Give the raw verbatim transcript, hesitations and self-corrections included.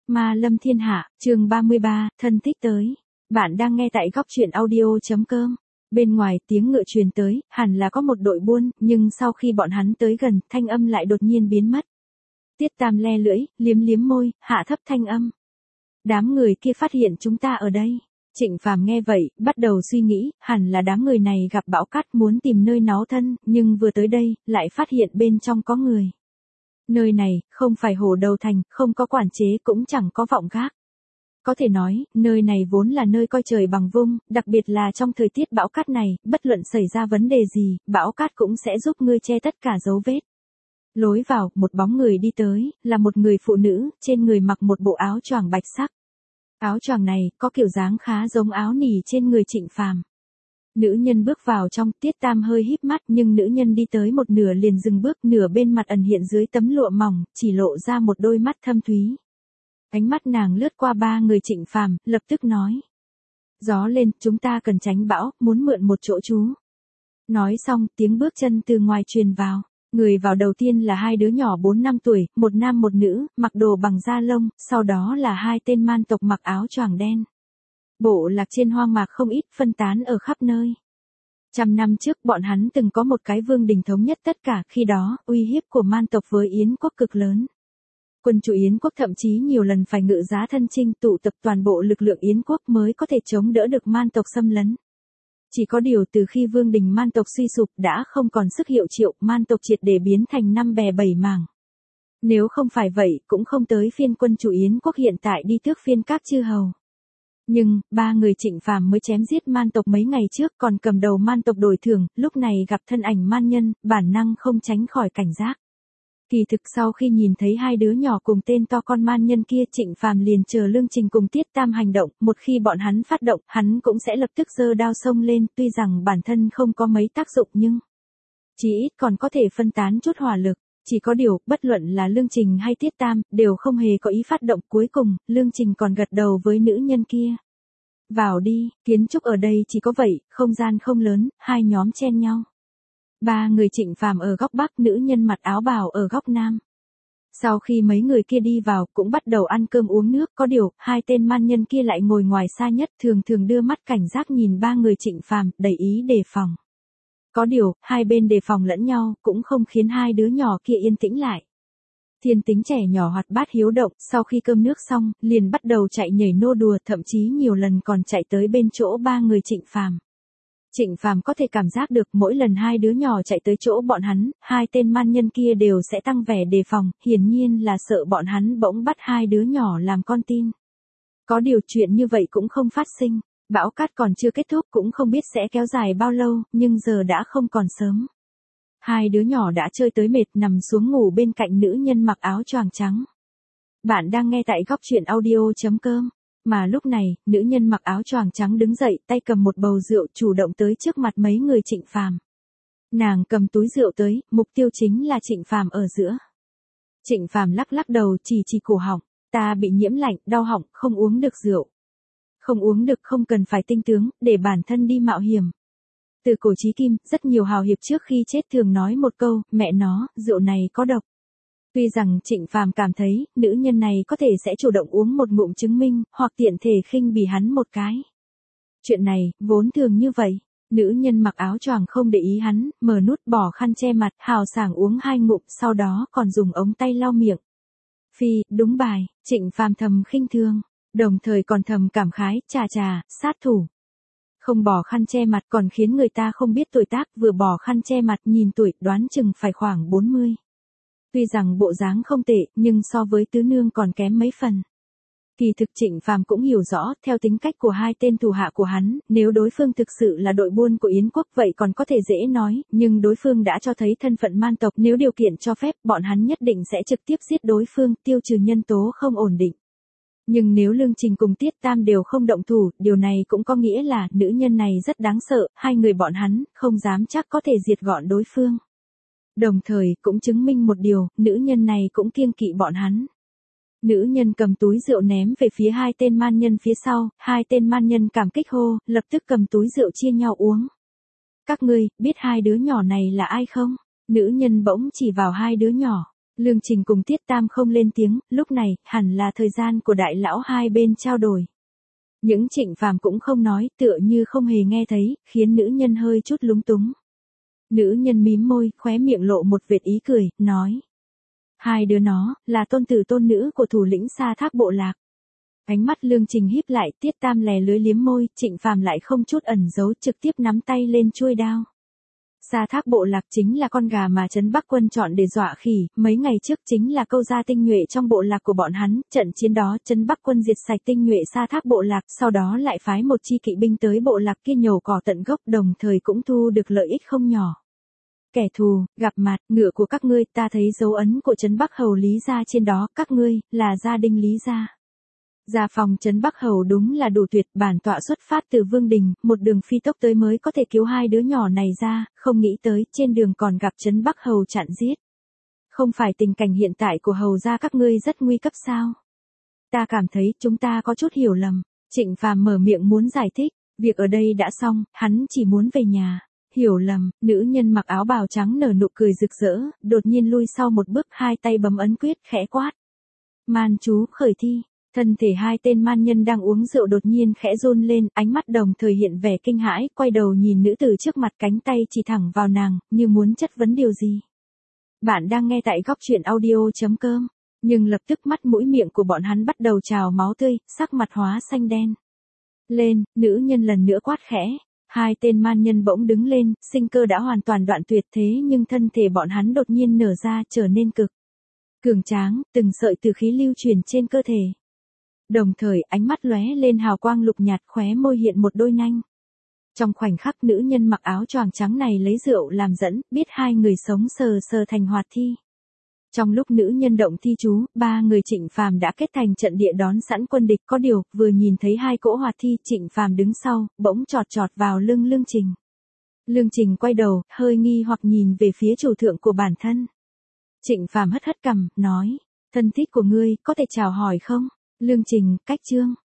Ma lâm thiên hạ, chương ba mươi ba, thân thích tới. Bạn đang nghe tại góc truyện audio.com. Bên ngoài tiếng ngựa truyền tới, hẳn là có một đội buôn, nhưng sau khi bọn hắn tới gần, thanh âm lại đột nhiên biến mất. Tiết Tam le lưỡi, liếm liếm môi, hạ thấp thanh âm. Đám người kia phát hiện chúng ta ở đây. Trịnh Phàm nghe vậy, bắt đầu suy nghĩ, hẳn là đám người này gặp bão cát muốn tìm nơi náu thân, nhưng vừa tới đây, lại phát hiện bên trong có người. Nơi này, không phải Hồ Đầu Thành, không có quản chế cũng chẳng có vọng gác. Có thể nói, nơi này vốn là nơi coi trời bằng vung, đặc biệt là trong thời tiết bão cát này, bất luận xảy ra vấn đề gì, bão cát cũng sẽ giúp ngươi che tất cả dấu vết. Lối vào, một bóng người đi tới, là một người phụ nữ, trên người mặc một bộ áo choàng bạch sắc. Áo choàng này, có kiểu dáng khá giống áo nỉ trên người Trịnh Phàm. Nữ nhân bước vào trong, Tiết Tam hơi híp mắt, nhưng nữ nhân đi tới một nửa liền dừng bước, nửa bên mặt ẩn hiện dưới tấm lụa mỏng, chỉ lộ ra một đôi mắt thâm thúy. Ánh mắt nàng lướt qua ba người Trịnh Phàm, lập tức nói. Gió lên, chúng ta cần tránh bão, muốn mượn một chỗ trú. Nói xong, tiếng bước chân từ ngoài truyền vào. Người vào đầu tiên là hai đứa nhỏ bốn năm tuổi, một nam một nữ, mặc đồ bằng da lông, sau đó là hai tên man tộc mặc áo choàng đen. Bộ lạc trên hoang mạc không ít, phân tán ở khắp nơi. Trăm năm trước bọn hắn từng có một cái vương đình thống nhất tất cả, khi đó, uy hiếp của man tộc với Yến quốc cực lớn. Quân chủ Yến quốc thậm chí nhiều lần phải ngự giá thân chinh, tụ tập toàn bộ lực lượng Yến quốc mới có thể chống đỡ được man tộc xâm lấn. Chỉ có điều từ khi vương đình man tộc suy sụp đã không còn sức hiệu triệu, man tộc triệt để biến thành năm bè bảy mảng. Nếu không phải vậy, cũng không tới phiên quân chủ Yến quốc hiện tại đi tước phiên các chư hầu. Nhưng, ba người Trịnh Phàm mới chém giết man tộc mấy ngày trước còn cầm đầu man tộc đổi thưởng, lúc này gặp thân ảnh man nhân, bản năng không tránh khỏi cảnh giác. Kỳ thực sau khi nhìn thấy hai đứa nhỏ cùng tên to con man nhân kia, Trịnh Phàm liền chờ Lương Trình cùng Tiết Tam hành động, một khi bọn hắn phát động, hắn cũng sẽ lập tức giơ đao xông lên, tuy rằng bản thân không có mấy tác dụng nhưng chí ít còn có thể phân tán chút hỏa lực. Chỉ có điều, bất luận là Lương Trình hay Tiết Tam, đều không hề có ý phát động. Cuối cùng, Lương Trình còn gật đầu với nữ nhân kia. Vào đi, kiến trúc ở đây chỉ có vậy, không gian không lớn, hai nhóm chen nhau. Ba người Trịnh Phàm ở góc bắc, nữ nhân mặc áo bào ở góc nam. Sau khi mấy người kia đi vào, cũng bắt đầu ăn cơm uống nước, có điều, hai tên man nhân kia lại ngồi ngoài xa nhất, thường thường đưa mắt cảnh giác nhìn ba người Trịnh Phàm, đầy ý đề phòng. Có điều, hai bên đề phòng lẫn nhau, cũng không khiến hai đứa nhỏ kia yên tĩnh lại. Thiên tính trẻ nhỏ hoạt bát hiếu động, sau khi cơm nước xong, liền bắt đầu chạy nhảy nô đùa, thậm chí nhiều lần còn chạy tới bên chỗ ba người Trịnh Phàm. Trịnh Phàm có thể cảm giác được mỗi lần hai đứa nhỏ chạy tới chỗ bọn hắn, hai tên man nhân kia đều sẽ tăng vẻ đề phòng, hiển nhiên là sợ bọn hắn bỗng bắt hai đứa nhỏ làm con tin. Có điều chuyện như vậy cũng không phát sinh. Bão cát còn chưa kết thúc, cũng không biết sẽ kéo dài bao lâu, nhưng giờ đã không còn sớm. Hai đứa nhỏ đã chơi tới mệt, nằm xuống ngủ bên cạnh nữ nhân mặc áo choàng trắng. Bạn đang nghe tại góc truyện audio.com. Mà lúc này, nữ nhân mặc áo choàng trắng đứng dậy, tay cầm một bầu rượu, chủ động tới trước mặt mấy người Trịnh Phàm. Nàng cầm túi rượu tới, mục tiêu chính là Trịnh Phàm ở giữa. Trịnh Phàm lắc lắc đầu, chỉ chỉ cổ họng. Ta bị nhiễm lạnh, đau họng, không uống được rượu. Không uống được, không cần phải tinh tướng, để bản thân đi mạo hiểm. Từ cổ chí kim, rất nhiều hào hiệp trước khi chết thường nói một câu, mẹ nó, rượu này có độc. Tuy rằng Trịnh Phàm cảm thấy, nữ nhân này có thể sẽ chủ động uống một ngụm chứng minh, hoặc tiện thể khinh bỉ hắn một cái. Chuyện này, vốn thường như vậy. Nữ nhân mặc áo choàng không để ý hắn, mở nút bỏ khăn che mặt, hào sảng uống hai ngụm, sau đó còn dùng ống tay lau miệng. Phi, đúng bài, Trịnh Phàm thầm khinh thường. Đồng thời còn thầm cảm khái, chà chà, sát thủ. Không bỏ khăn che mặt còn khiến người ta không biết tuổi tác, vừa bỏ khăn che mặt nhìn tuổi, đoán chừng phải khoảng bốn mươi. Tuy rằng bộ dáng không tệ, nhưng so với tứ nương còn kém mấy phần. Kỳ thực Trịnh Phàm cũng hiểu rõ, theo tính cách của hai tên thủ hạ của hắn, nếu đối phương thực sự là đội buôn của Yến quốc vậy còn có thể dễ nói, nhưng đối phương đã cho thấy thân phận man tộc, nếu điều kiện cho phép, bọn hắn nhất định sẽ trực tiếp giết đối phương, tiêu trừ nhân tố không ổn định. Nhưng nếu Lương Trình cùng Tiết Tam đều không động thủ, điều này cũng có nghĩa là nữ nhân này rất đáng sợ, hai người bọn hắn không dám chắc có thể diệt gọn đối phương. Đồng thời cũng chứng minh một điều, nữ nhân này cũng kiêng kỵ bọn hắn. Nữ nhân cầm túi rượu ném về phía hai tên man nhân phía sau, hai tên man nhân cảm kích hô, lập tức cầm túi rượu chia nhau uống. Các ngươi, biết hai đứa nhỏ này là ai không? Nữ nhân bỗng chỉ vào hai đứa nhỏ. Lương Trình cùng Tiết Tam không lên tiếng, lúc này, hẳn là thời gian của đại lão hai bên trao đổi. Những Trịnh Phàm cũng không nói, tựa như không hề nghe thấy, khiến nữ nhân hơi chút lúng túng. Nữ nhân mím môi, khóe miệng lộ một vệt ý cười, nói. Hai đứa nó, là tôn tử tôn nữ của thủ lĩnh Sa Thác bộ lạc. Ánh mắt Lương Trình híp lại, Tiết Tam lè lưới liếm môi, Trịnh Phàm lại không chút ẩn giấu, trực tiếp nắm tay lên chuôi đao. Sa Thác bộ lạc chính là con gà mà Trấn Bắc Quân chọn để dọa khỉ, mấy ngày trước chính là câu gia tinh nhuệ trong bộ lạc của bọn hắn, trận chiến đó Trấn Bắc Quân diệt sạch tinh nhuệ Sa Thác bộ lạc, sau đó lại phái một chi kỵ binh tới bộ lạc kia nhổ cỏ tận gốc, đồng thời cũng thu được lợi ích không nhỏ. Kẻ thù, gặp mặt, ngựa của các ngươi, ta thấy dấu ấn của Trấn Bắc Hầu Lý gia trên đó, các ngươi, là gia đình Lý gia. Gia phòng Trấn Bắc Hầu đúng là đủ tuyệt, bản tọa xuất phát từ Vương Đình, một đường phi tốc tới mới có thể cứu hai đứa nhỏ này ra, không nghĩ tới, trên đường còn gặp Trấn Bắc Hầu chặn giết. Không phải tình cảnh hiện tại của Hầu gia các ngươi rất nguy cấp sao? Ta cảm thấy chúng ta có chút hiểu lầm. Trịnh Phàm mở miệng muốn giải thích, việc ở đây đã xong, hắn chỉ muốn về nhà. Hiểu lầm, nữ nhân mặc áo bào trắng nở nụ cười rực rỡ, đột nhiên lui sau một bước, hai tay bấm ấn quyết, khẽ quát. Man chú, khởi thi. Thân thể hai tên man nhân đang uống rượu đột nhiên khẽ run lên, ánh mắt đồng thời hiện vẻ kinh hãi, quay đầu nhìn nữ tử trước mặt, cánh tay chỉ thẳng vào nàng, như muốn chất vấn điều gì. Bạn đang nghe tại góc truyện audio chấm com, nhưng lập tức mắt mũi miệng của bọn hắn bắt đầu trào máu tươi, sắc mặt hóa xanh đen. Lên, nữ nhân lần nữa quát khẽ. Hai tên man nhân bỗng đứng lên, sinh cơ đã hoàn toàn đoạn tuyệt, thế nhưng thân thể bọn hắn đột nhiên nở ra, trở nên cực cường tráng, từng sợi từ khí lưu truyền trên cơ thể. Đồng thời, ánh mắt lóe lên hào quang lục nhạt, khóe môi hiện một đôi nanh. Trong khoảnh khắc, nữ nhân mặc áo choàng trắng này lấy rượu làm dẫn, biết hai người sống sờ sờ thành hoạt thi. Trong lúc nữ nhân động thi chú, ba người Trịnh Phàm đã kết thành trận địa đón sẵn quân địch, có điều, vừa nhìn thấy hai cỗ hoạt thi, Trịnh Phàm đứng sau, bỗng chọt chọt vào lưng Lương Trình. Lương Trình quay đầu, hơi nghi hoặc nhìn về phía chủ thượng của bản thân. Trịnh Phàm hất hất cằm, nói, thân thích của ngươi, có thể chào hỏi không? Lương Trình, cách chương.